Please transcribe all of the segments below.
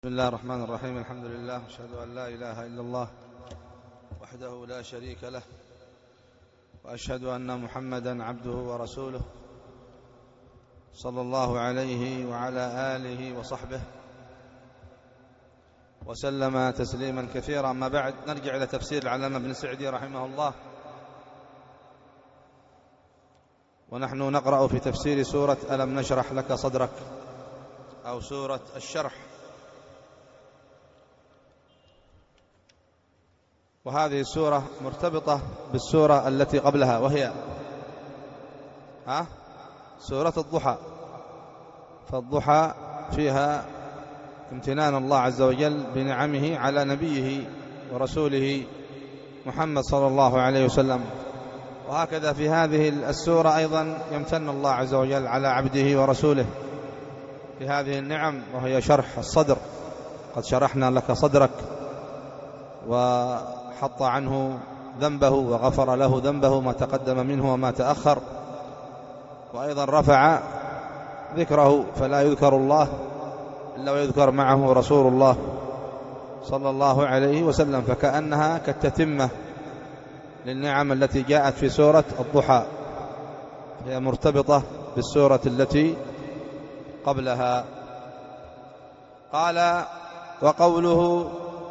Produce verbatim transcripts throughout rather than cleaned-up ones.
بسم الله الرحمن الرحيم. الحمد لله، أشهد أن لا إله إلا الله وحده لا شريك له، وأشهد أن محمدا عبده ورسوله صلى الله عليه وعلى آله وصحبه وسلم تسليما كثيرا. أما بعد، نرجع إلى تفسير العلامة ابن سعدي رحمه الله، ونحن نقرأ في تفسير سورة ألم نشرح لك صدرك، أو سورة الشرح. وهذه السورة مرتبطة بالسورة التي قبلها، وهي ها سورة الضحى. فالضحى فيها امتنان الله عز وجل بنعمه على نبيه ورسوله محمد صلى الله عليه وسلم، وهكذا في هذه السورة أيضا يمتن الله عز وجل على عبده ورسوله في هذه النعم، وهي شرح الصدر. قد شرحنا لك صدرك، وحط عنه ذنبه وغفر له ذنبه ما تقدم منه وما تأخر، وأيضا رفع ذكره، فلا يذكر الله إلا ويذكر معه رسول الله صلى الله عليه وسلم، فكأنها كالتتمة للنعم التي جاءت في سورة الضحى، هي مرتبطة بالسورة التي قبلها. قال: وقوله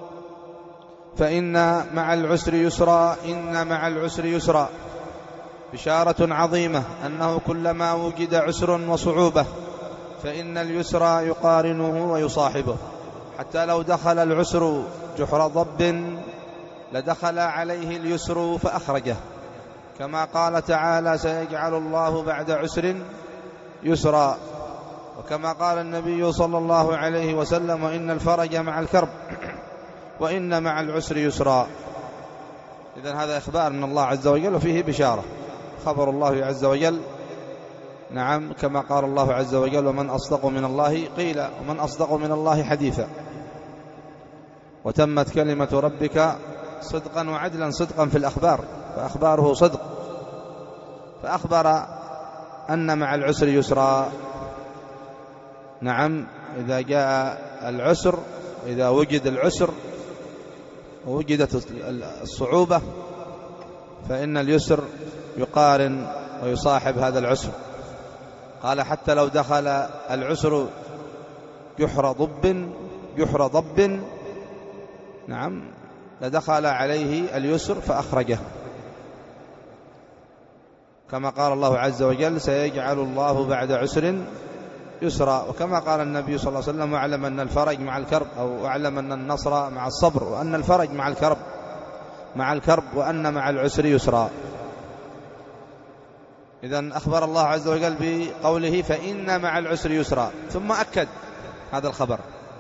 فإن مع العسر يسرا، إن مع العسر يسرا، بشارة عظيمة أنه كلما وجد عسر وصعوبة فإن اليسر يقارنه ويصاحبه، حتى لو دخل العسر جحر ضب لدخل عليه اليسر فأخرجه، كما قال تعالى: سيجعل الله بعد عسر يسرا. وكما قال النبي صلى الله عليه وسلم: وإن الفرج مع الكرب وإن مع العسر يسرا. إذن هذا إخبار من الله عز وجل، وفيه بشارة، خبر الله عز وجل. نعم، كما قال الله عز وجل: ومن أصدق من الله قيلا، ومن أصدق من الله حديثا، وتمت كلمة ربك صدقا وعدلا. صدقا في الأخبار، فأخباره صدق، فأخبر أن مع العسر يسرا. نعم، إذا جاء العسر، إذا وجد العسر ووجدت الصعوبة فإن اليسر يقارن ويصاحب هذا العسر. قال: حتى لو دخل العسر جحر ضب جحر ضب نعم لدخل عليه اليسر فأخرجه، كما قال الله عز وجل: سيجعل الله بعد عسر يسرا. وكما قال النبي صلى الله عليه وسلم: واعلم أن الفرج مع الكرب، أو واعلم أن النصر مع الصبر، وأن الفرج مع الكرب مع الكرب وأن مع العسر يسرا. إذن أخبر الله عز وجل بقوله: فإن مع العسر يسرا، ثم أكد هذا الخبر: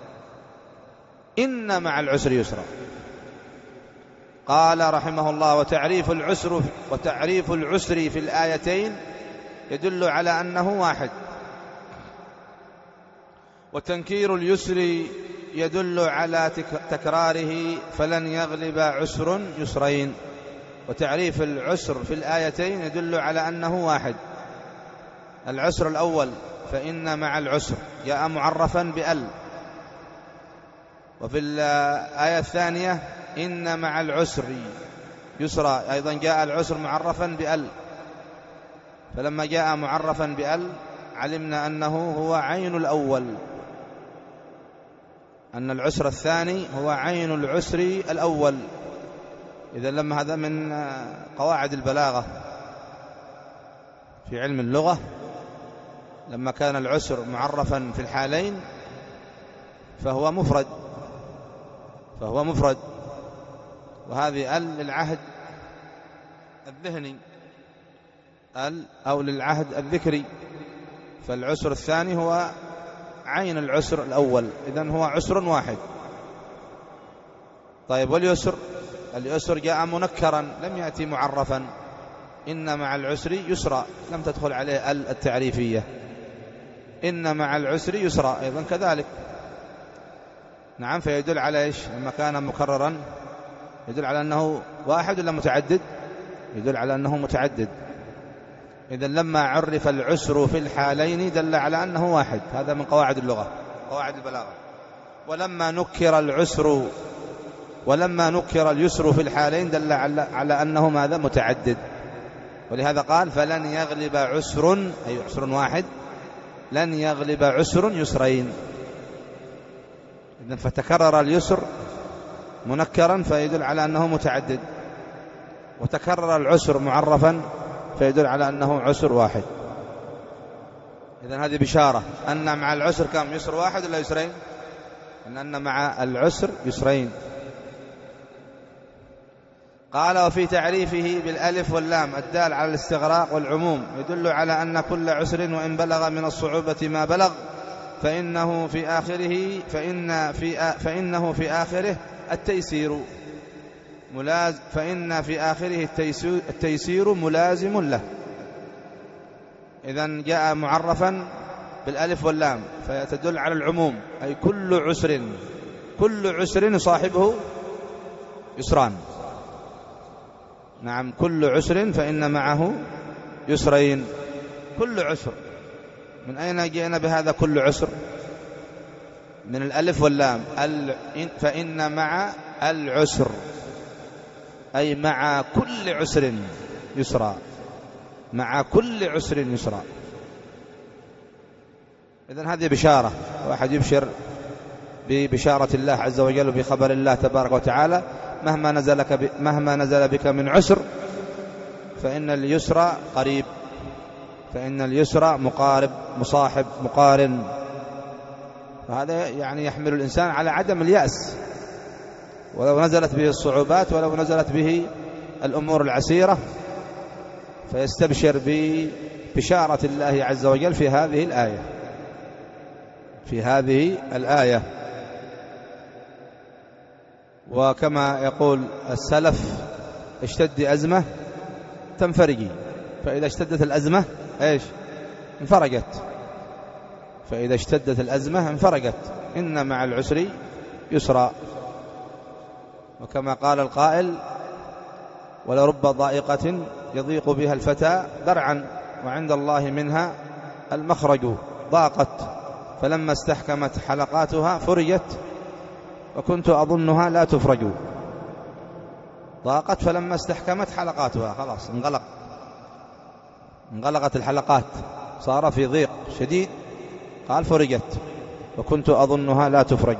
إن مع العسر يسرا. قال رحمه الله: وتعريف العسر وتعريف العسر في الآيتين يدل على أنه واحد، وتنكير اليسر يدل على تكراره، فلن يغلب عسر يسرين. وتعريف العسر في الآيتين يدل على أنه واحد. العسر الأول فإن مع العسر جاء معرفا بأل، وفي الآية الثانية إن مع العسر يسرا أيضا جاء العسر معرفا بأل، فلما جاء معرفا بأل علمنا أنه هو عين الأول، أن العسر الثاني هو عين العسر الأول. إذا لما هذا من قواعد البلاغة في علم اللغة، لما كان العسر معرفا في الحالين فهو مفرد فهو مفرد وهذه ال للعهد الذهني، ال أو للعهد الذكري، فالعسر الثاني هو عين العسر الأول، إذن هو عسر واحد. طيب، واليسر اليسر جاء منكرا لم يأتي معرفا، إن مع العسر يسرا لم تدخل عليه ال التعريفية، إن مع العسر يسرا أيضا كذلك. نعم، فيدل على إيش؟ لما كان مكررا يدل على أنه واحد ولا متعدد؟ يدل على أنه متعدد. إذن لما عرف العسر في الحالين دل على أنه واحد. هذا من قواعد اللغة، قواعد البلاغة. ولما نكر العسر ولما نكر اليسر في الحالين دل على أنه ماذا؟ متعدد. ولهذا قال فلن يغلب عسر، أي عسر واحد، لن يغلب عسر يسرين. إذن فتكرر اليسر منكرا فيدل على أنه متعدد، وتكرر العسر معرفا فيدل على أنه عسر واحد. إذن هذه بشارة أن مع العسر كم؟ يسر واحد ولا يسرين؟ أن مع العسر يسرين. قال وفي تعريفه بالألف واللام الدال على الاستغراق والعموم يدل على أن كل عسر وإن بلغ من الصعوبة ما بلغ فإنه في آخره فإن في فإنه في آخره التيسير ملاز فإن في آخره التيسير ملازم له. إذن جاء معرفا بالألف واللام فيتدل على العموم، أي كل عسر كل عسر يصاحبه يسران. نعم، كل عسر فإن معه يسرين. كل عسر، من أين جئنا بهذا كل عسر؟ من الألف واللام، فإن مع العسر أي مع كل عسر يسرا، مع كل عسر يسرا. إذن هذه بشارة، واحد يبشر ببشارة الله عز وجل بخبر الله تبارك وتعالى. مهما نزلك مهما نزل بك من عسر فإن اليسر قريب، فإن اليسر مقارب مصاحب مقارن. فهذا يعني يحمل الإنسان على عدم اليأس، ولو نزلت به الصعوبات ولو نزلت به الأمور العسيرة فيستبشر ببشارة الله عز وجل في هذه الآية في هذه الآية. وكما يقول السلف اشتد أزمة تنفرجي، فإذا اشتدت الأزمة ايش؟ انفرجت. فإذا اشتدت الأزمة انفرجت. إن مع العسر يسرا. وكما قال القائل ولرب ضائقة يضيق بها الفتى درعا وعند الله منها المخرج ضاقت فلما استحكمت حلقاتها فرجت وكنت أظنها لا تفرج. ضاقت فلما استحكمت حلقاتها، خلاص انغلق انغلقت الحلقات، صار في ضيق شديد. قال فرجت وكنت أظنها لا تفرج.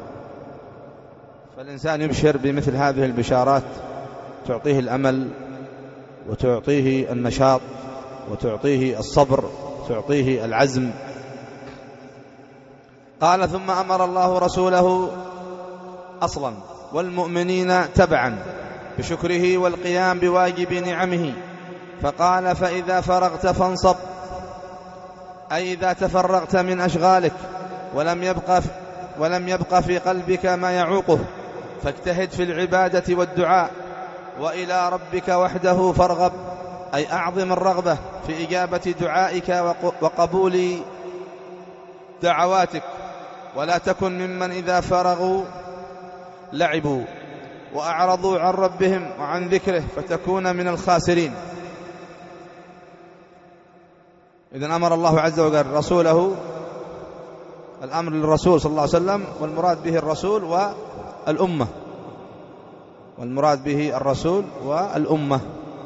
فالإنسان يبشر بمثل هذه البشارات تعطيه الأمل وتعطيه النشاط وتعطيه الصبر وتعطيه العزم. قال ثم أمر الله رسوله أصلا والمؤمنين تبعا بشكره والقيام بواجب نعمه، فقال فإذا فرغت فانصب، أي إذا تفرغت من أشغالك ولم يبقى ولم يبقى في قلبك ما يعوقه فاجتهد في العبادة والدعاء، وإلى ربك وحده فارغب، أي أعظم الرغبة في إجابة دعائك وقبول دعواتك، ولا تكن ممن إذا فرغوا لعبوا وأعرضوا عن ربهم وعن ذكره فتكون من الخاسرين. إذن أمر الله عز وجل رسوله، الأمر للرسول صلى الله عليه وسلم، والمراد به الرسول والأمة والمراد به الرسول والأمة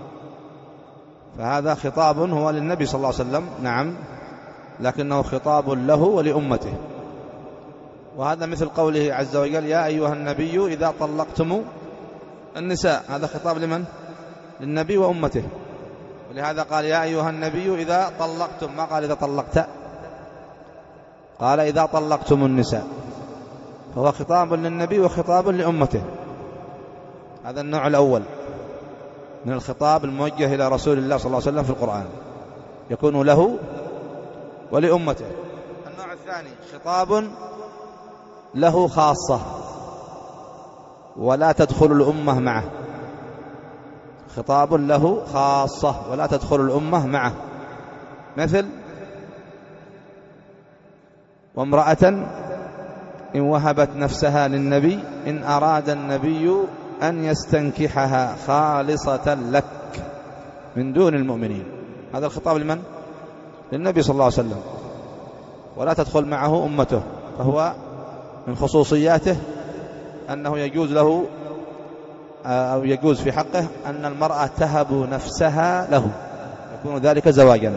فهذا خطاب هو للنبي صلى الله عليه وسلم، نعم، لكنه خطاب له ولأمته. وهذا مثل قوله عز وجل يا أيها النبي إذا طلقتم النساء، هذا خطاب لمن؟ للنبي وأمته. ولهذا قال يا أيها النبي إذا طلقتم، ما قال إذا طلقت، قال إذا طلقتم النساء، فهو خطاب للنبي وخطاب لأمته. هذا النوع الأول من الخطاب الموجه إلى رسول الله صلى الله عليه وسلم في القرآن، يكون له ولأمته. النوع الثاني خطاب له خاصة ولا تدخل الأمة معه، خطاب له خاصة ولا تدخل الأمة معه، مثل وامرأة إن وهبت نفسها للنبي إن أراد النبي أن يستنكحها خالصة لك من دون المؤمنين. هذا الخطاب لمن؟ للنبي صلى الله عليه وسلم، ولا تدخل معه أمته، فهو من خصوصياته أنه يجوز له أو يجوز في حقه أن المرأة تهب نفسها له، يكون ذلك زواجا.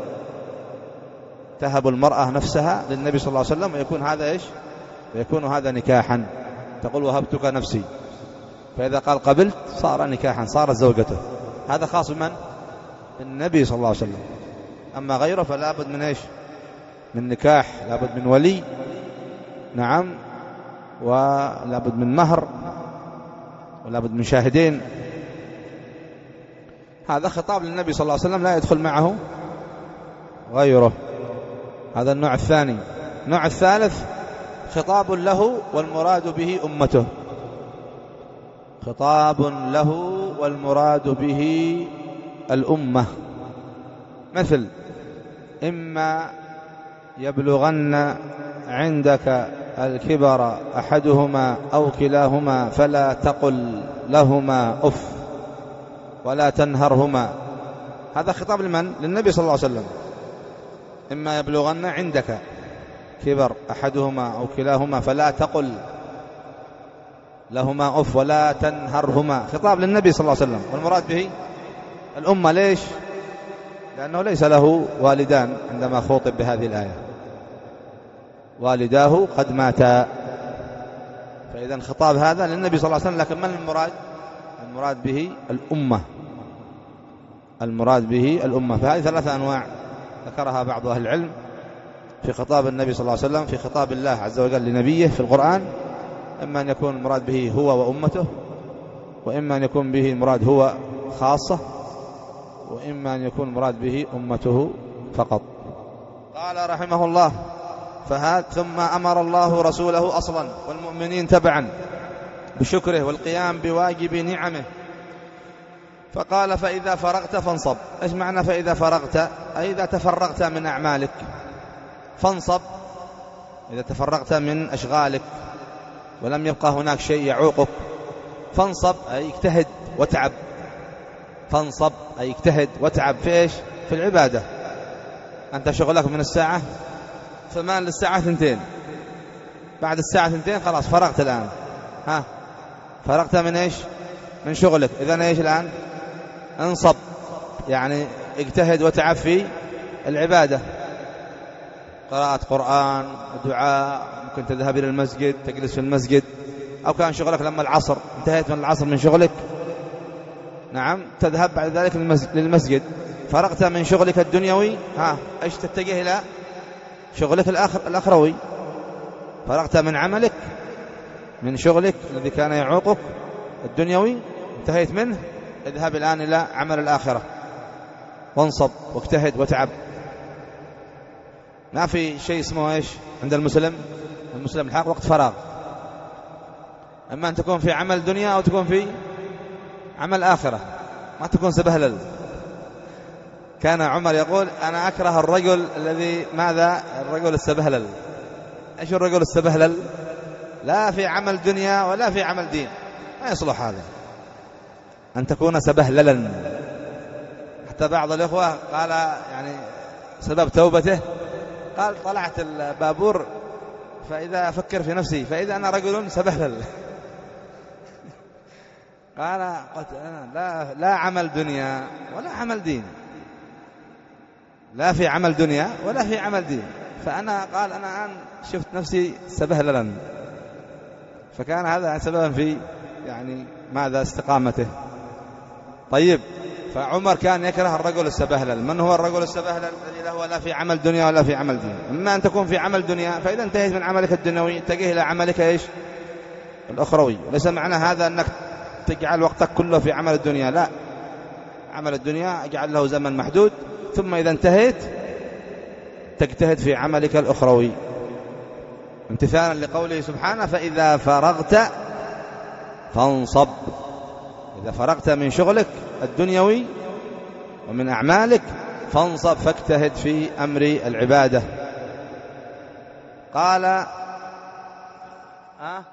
تهب المرأة نفسها للنبي صلى الله عليه وسلم ويكون هذا إيش؟ ويكون هذا نكاحا. تقول وهبتك نفسي، فإذا قال قبلت صار نكاحا، صارت زوجته. هذا خاص من؟ النبي صلى الله عليه وسلم. أما غيره فلا بد من إيش؟ من نكاح، لا بد من ولي، نعم، ولا بد من مهر، ولا بد من شاهدين. هذا خطاب للنبي صلى الله عليه وسلم لا يدخل معه غيره. هذا النوع الثاني. النوع الثالث خطاب له والمراد به أمته. خطاب له والمراد به الأمة، مثل إما يبلغن عندك الكبر أحدهما أو كلاهما فلا تقل لهما أف ولا تنهرهما. هذا خطاب لمن؟ للنبي صلى الله عليه وسلم. إما يبلغن عندك كبر أحدهما أو كلاهما فلا تقل لهما أف ولا تنهرهما. خطاب للنبي صلى الله عليه وسلم، والمراد به الأمة. ليش؟ لأنه ليس له والدان عندما خوطب بهذه الآية، والداه قد ماتا. فإذا خطاب هذا للنبي صلى الله عليه وسلم، لكن من المراد؟ المراد به الأمة. المراد به الأمة. فهذه ثلاثة أنواع ذكرها بعض أهل العلم في خطاب النبي صلى الله عليه وسلم، في خطاب الله عز وجل لنبيه في القرآن. إما أن يكون المراد به هو وأمته، وإما أن يكون به المراد هو خاصة، وإما أن يكون المراد به أمته فقط. قال رحمه الله: فهذا ثم أمر الله رسوله أصلا والمؤمنين تبعا بشكره والقيام بواجب نعمه، فقال: فإذا فرغت فانصب. إيش معنى فإذا فرغت؟ أي إذا تفرغت من أعمالك فانصب. إذا تفرغت من أشغالك ولم يبقى هناك شيء يعوقك فانصب، أي اجتهد وتعب. فانصب أي اجتهد وتعب في إيش؟ في العبادة. أنت شغلك من الساعة ثمان للساعة ثنتين، بعد الساعة ثنتين خلاص فرغت الآن. ها فرغت من إيش؟ من شغلك. إذن إيش الآن؟ انصب، يعني اجتهد وتعب في العبادة، قراءة قرآن، دعاء، ممكن تذهب إلى المسجد تجلس في المسجد، أو كان شغلك لما العصر انتهيت من العصر من شغلك، نعم، تذهب بعد ذلك للمسجد. فرغت من شغلك الدنيوي، ها ايش تتجه إلى شغلك الآخر الأخروي. فرغت من عملك، من شغلك الذي كان يعوقك الدنيوي انتهيت منه، اذهب الآن إلى عمل الآخرة، وانصب واجتهد وتعب. ما في شيء اسمه ايش عند المسلم المسلم الحق وقت فراغ، اما ان تكون في عمل دنيا او تكون في عمل آخرة، ما تكون سبهلل. كان عمر يقول: أنا أكره الرجل الذي ماذا؟ الرجل السبهلل. ايش الرجل السبهلل؟ لا في عمل دنيا ولا في عمل دين، ما يصلح هذا أن تكون سبهللا. حتى بعض الإخوة قال يعني سبب توبته، قال: طلعت البابور فإذا أفكر في نفسي فإذا أنا رجل سبهلل. قال: لا, لا عمل دنيا ولا عمل دين، لا في عمل دنيا ولا في عمل دين. فأنا قال: أنا الآن شفت نفسي سبهللا. فكان هذا سببا في يعني ماذا؟ استقامته. طيب، فعمر كان يكره الرجل السبهلل. من هو الرجل السبهلل؟ الذي له لا في عمل دنيا ولا في عمل دين. إما أن تكون في عمل دنيا، فإذا انتهيت من عملك الدنيوي اتجه إلى عملك إيش؟ الأخروي. ليس معنى هذا أنك تجعل وقتك كله في عمل الدنيا، لا، عمل الدنيا اجعل له زمن محدود، ثم إذا انتهيت تجتهد في عملك الأخروي، امتثالا لقوله سبحانه: فإذا فرغت فانصب. إذا فرغت من شغلك الدنيوي ومن أعمالك فانصب، فاجتهد في أمر العبادة. قال أه؟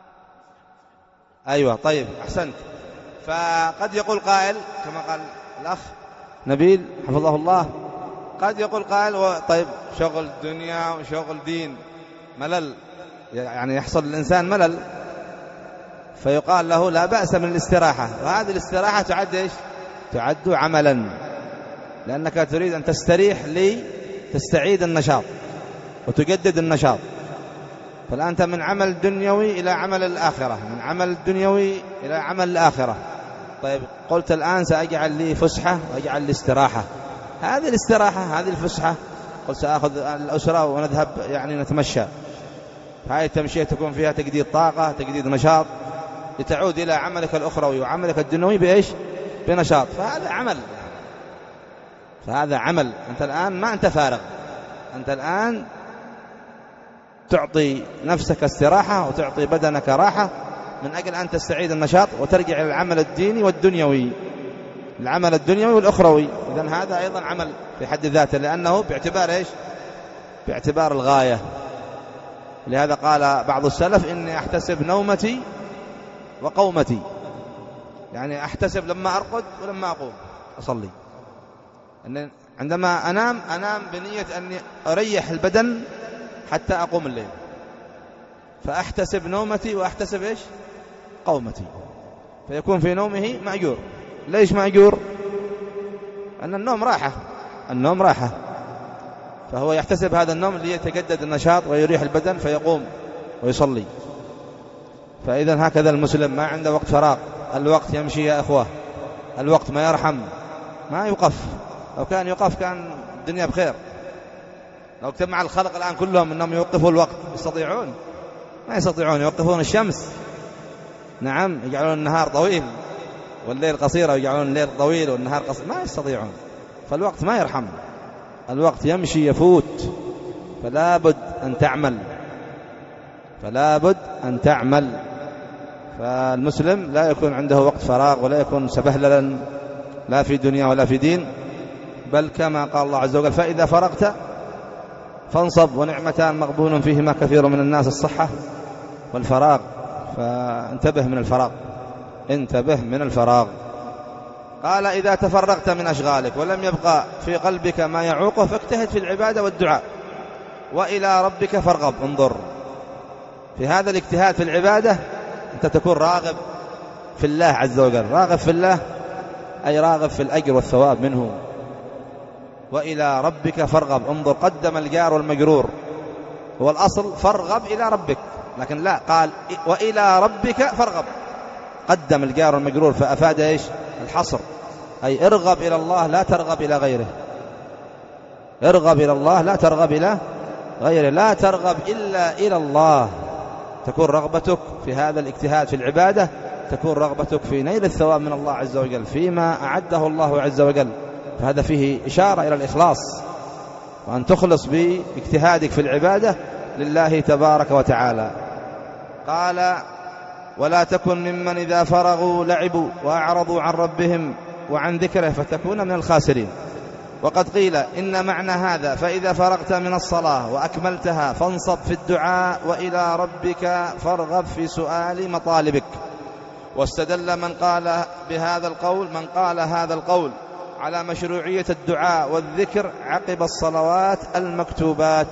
أيوة، طيب، أحسنت. فقد يقول قائل كما قال الأخ نبيل حفظه الله، قد يقول قائل: طيب شغل دنيا وشغل دين ملل، يعني يحصل للإنسان ملل، فيقال له لا بأس من الاستراحة، وهذه الاستراحة تعد إيش؟ تعد عملا، لأنك تريد أن تستريح لتستعيد النشاط وتجدد النشاط. فالآن من عمل دنيوي إلى عمل الآخرة، من عمل دنيوي إلى عمل الآخرة. طيب قلت الآن سأجعل لي فسحة وأجعل لي استراحة، هذه الاستراحة هذه الفسحة قلت سأخذ الأسرة ونذهب يعني نتمشى، هذه التمشية تكون فيها تجديد طاقة تجديد نشاط لتعود إلى عملك الأخروي وعملك الدنيوي بإيش؟ بنشاط. فهذا عمل، فهذا عمل. أنت الآن ما أنت فارغ، أنت الآن تعطي نفسك استراحة وتعطي بدنك راحة من أجل أن تستعيد النشاط وترجع إلى العمل الديني والدنيوي، العمل الدنيوي والأخروي. إذن هذا أيضا عمل في حد ذاته، لأنه باعتبار إيش؟ باعتبار الغاية. لهذا قال بعض السلف إني أحتسب نومتي وقومتي، يعني أحتسب لما أرقد ولما أقوم أصلي. أن عندما أنام أنام بنية أني أريح البدن حتى أقوم الليل، فأحتسب نومتي وأحتسب إيش؟ قومتي. فيكون في نومه مأجور. ليش مأجور؟ أن النوم راحة، النوم راحة، فهو يحتسب هذا النوم ليتجدد النشاط ويريح البدن فيقوم ويصلي. فإذا هكذا المسلم ما عنده وقت فراغ، الوقت يمشي يا أخوة، الوقت ما يرحم، ما يوقف. لو كان يوقف كان الدنيا بخير. لو اجتمع الخلق الآن كلهم أنهم يوقفوا الوقت يستطيعون؟ ما يستطيعون. يوقفون الشمس، نعم، يجعلون النهار طويل والليل قصير، ويجعلون الليل طويل والنهار قصير، ما يستطيعون. فالوقت ما يرحم، الوقت يمشي يفوت. فلا بد أن تعمل، فلا بد أن تعمل. فالمسلم لا يكون عنده وقت فراغ ولا يكون سبهللا لا في دنيا ولا في دين، بل كما قال الله عز وجل فإذا فرغت فانصب ونعمتان مغبون فيهما كثير من الناس الصحة والفراغ. فانتبه من الفراغ، انتبه من الفراغ. قال إذا تفرغت من أشغالك ولم يبقى في قلبك ما يعوقه فاجتهد في العبادة والدعاء وإلى ربك فارغب. انظر في هذا الاجتهاد في العبادة أنت تكون راغب في الله عز وجل. راغب في الله أي راغب في الأجر والثواب منه. وإلى ربك فارغب. انظر قدم الجار والمجرور، هو الأصل فارغب إلى ربك، لكن لا، قال وإلى ربك فارغب، قدم الجار والمجرور فأفاد إيش؟ الحصر. أي ارغب إلى الله لا ترغب إلى غيره، ارغب إلى الله لا ترغب إلى غيره، لا ترغب إلا إلى الله. تكون رغبتك في هذا الاجتهاد في العبادة، تكون رغبتك في نيل الثواب من الله عز وجل فيما أعده الله عز وجل. فهذا فيه إشارة إلى الإخلاص، وأن تخلص باجتهادك في العبادة لله تبارك وتعالى. قال ولا تكن ممن إذا فرغوا لعبوا وأعرضوا عن ربهم وعن ذكره فتكون من الخاسرين. وقد قيل إن معنى هذا فإذا فرغت من الصلاة وأكملتها فانصب في الدعاء وإلى ربك فارغب في سؤال مطالبك. واستدل من قال بهذا القول من قال هذا القول على مشروعية الدعاء والذكر عقب الصلوات المكتوبات.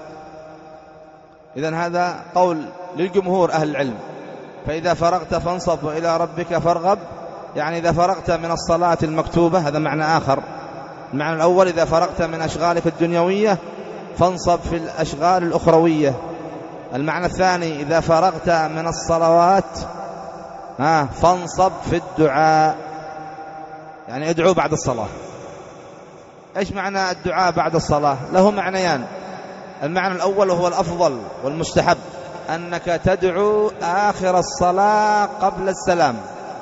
إذن هذا قول للجمهور أهل العلم. فإذا فرغت فانصب وإلى ربك فارغب، يعني إذا فرغت من الصلاة المكتوبة، هذا معنى آخر. المعنى الأول إذا فرغت من أشغالك الدنيوية فانصب في الأشغال الأخروية. المعنى الثاني إذا فرغت من الصلوات ها فانصب في الدعاء، يعني ادعو بعد الصلاة. إيش معنى الدعاء بعد الصلاة؟ له معنيان. المعنى الأول وهو الأفضل والمستحب أنك تدعو آخر الصلاة قبل السلام،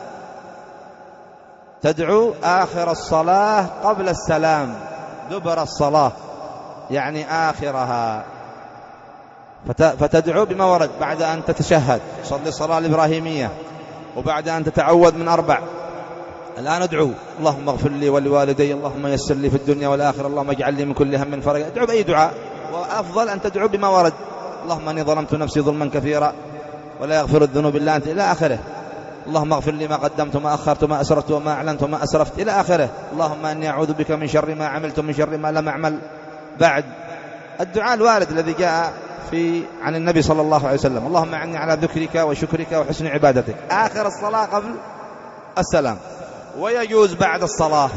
تدعو آخر الصلاة قبل السلام، دبر الصلاة يعني آخرها، فتدعو بما ورد بعد أن تتشهد صلي الصلاة الإبراهيمية، وبعد أن تتعوذ من أربع. الآن ادعو اللهم اغفر لي ولوالدي، اللهم يسر لي في الدنيا والآخرة، اللهم اجعل لي من كل هم فرجا. ادعو بأي دعاء، وأفضل أن تدعو بما ورد. اللهم أني ظلمت نفسي ظلما كثيرا ولا يغفر الذنوب إلا أنت، إلى آخره. اللهم اغفر لي ما قدمت وما أخرت وما أسررت وما أعلنت وما أسرفت، إلى آخره. اللهم أني أعوذ بك من شر ما عملت ومن شر ما لم أعمل بعد. الدعاء الوارد الذي جاء في عن النبي صلى الله عليه وسلم: اللهم أعني على ذكرك وشكرك وحسن عبادتك، آخر الصلاة قبل السلام. ويجوز بعد الصلاة،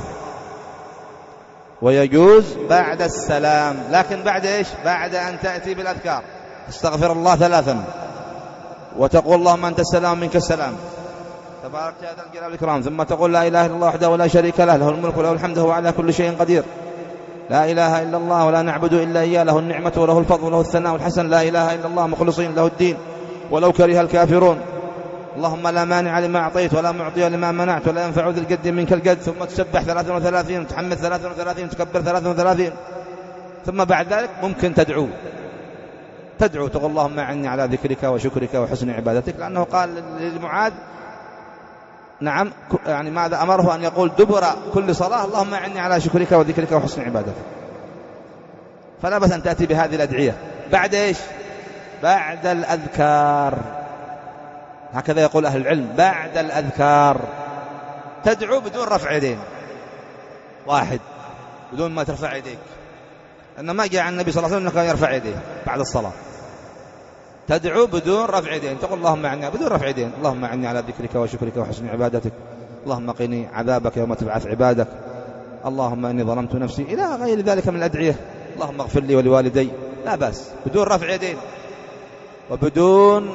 ويجوز بعد السلام، لكن بعد إيش؟ بعد أن تأتي بالأذكار، استغفر الله ثلاثا، وتقول اللهم أنت السلام منك السلام تبارك يا ذا الجلال والإكرام، ثم تقول لا إله إلا الله وحده ولا شريك له، له الملك وله الحمد وهو على كل شيء قدير، لا إله إلا الله ولا نعبد إلا إياه، له النعمة وله الفضل وله الثناء الحسن، لا إله إلا الله مخلصين له الدين ولو كره الكافرون، اللهم لا مانع لما أعطيت ولا معطي لما منعت ولا ينفع ذي القد منك القد. ثم تسبح ثلاثة وثلاثين، تحمد ثلاثة وثلاثين، تكبر ثلاثة وثلاثين. ثم بعد ذلك ممكن تدعو تدعو تقول اللهم أعني على ذكرك وشكرك وحسن عبادتك، لأنه قال للمعاذ نعم يعني ماذا أمره أن يقول دبر كل صلاة اللهم أعني على شكرك وذكرك وحسن عبادتك. فلا بس أن تأتي بهذه الأدعية بعد إيش؟ بعد الأذكار، هكذا يقول أهل العلم، بعد الأذكار تدعو بدون رفع يدين، واحد بدون ما ترفع يديك، إنما جاء عن النبي صلى الله عليه وسلم أنه كان يرفع يديه بعد الصلاة. تدعو بدون رفع يدين، تقول اللهم أعني بدون رفع يدين، اللهم أعني على ذكرك وشكرك وحسن عبادتك، اللهم قني عذابك يوم تبعث عبادك، اللهم إني ظلمت نفسي، إلى غير ذلك من الأدعية، اللهم اغفر لي ولوالدي، لا بأس بدون رفع يدين وبدون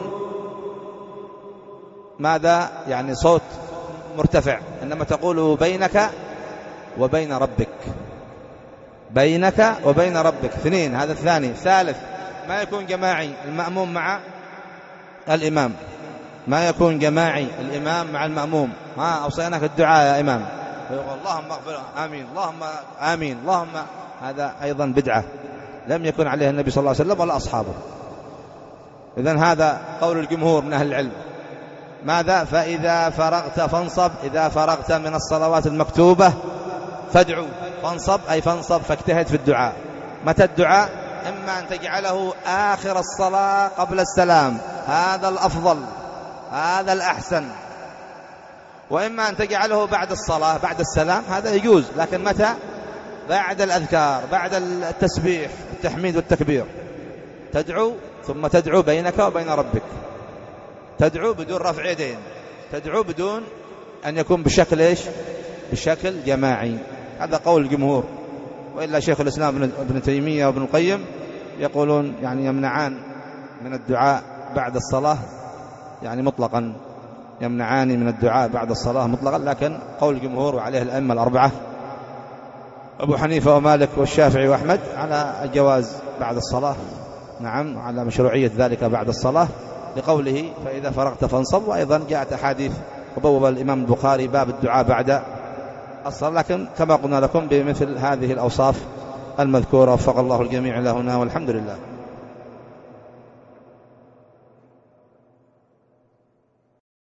ماذا يعني صوت مرتفع، إنما تقول بينك وبين ربك، بينك وبين ربك، اثنين، هذا الثاني. ثالث ما يكون جماعي المأموم مع الإمام، ما يكون جماعي الإمام مع المأموم، ها أوصيناك الدعاء يا إمام، ويقول اللهم اغفر آمين اللهم آمين اللهم، هذا أيضا بدعة لم يكن عليه النبي صلى الله عليه وسلم ولا أصحابه. إذن هذا قول الجمهور من أهل العلم. ماذا؟ فإذا فرغت فانصب، إذا فرغت من الصلوات المكتوبة فادعو، فانصب أي فانصب فاجتهد في الدعاء. متى الدعاء؟ إما أن تجعله آخر الصلاة قبل السلام، هذا الأفضل هذا الأحسن، وإما أن تجعله بعد الصلاة بعد السلام، هذا يجوز، لكن متى؟ بعد الأذكار، بعد التسبيح التحميد والتكبير تدعو، ثم تدعو بينك وبين ربك، تدعو بدون رفع يدين، تدعو بدون أن يكون بشكل إيش؟ بشكل جماعي. هذا قول الجمهور، وإلا شيخ الإسلام ابن تيمية وابن القيم يقولون يعني يمنعان من الدعاء بعد الصلاة، يعني مطلقا يمنعان من الدعاء بعد الصلاة مطلقا، لكن قول الجمهور وعليه الأئمة الأربعة أبو حنيفة ومالك والشافعي وأحمد على الجواز بعد الصلاة، نعم على مشروعية ذلك بعد الصلاة، لقوله فإذا فرغت فانصب. وأيضا جاءت أحاديث وبوب الإمام البخاري باب الدعاء بعد الصلاة، لكن كما قلنا لكم بمثل هذه الأوصاف المذكورة. وفق الله الجميع إلى هنا والحمد لله.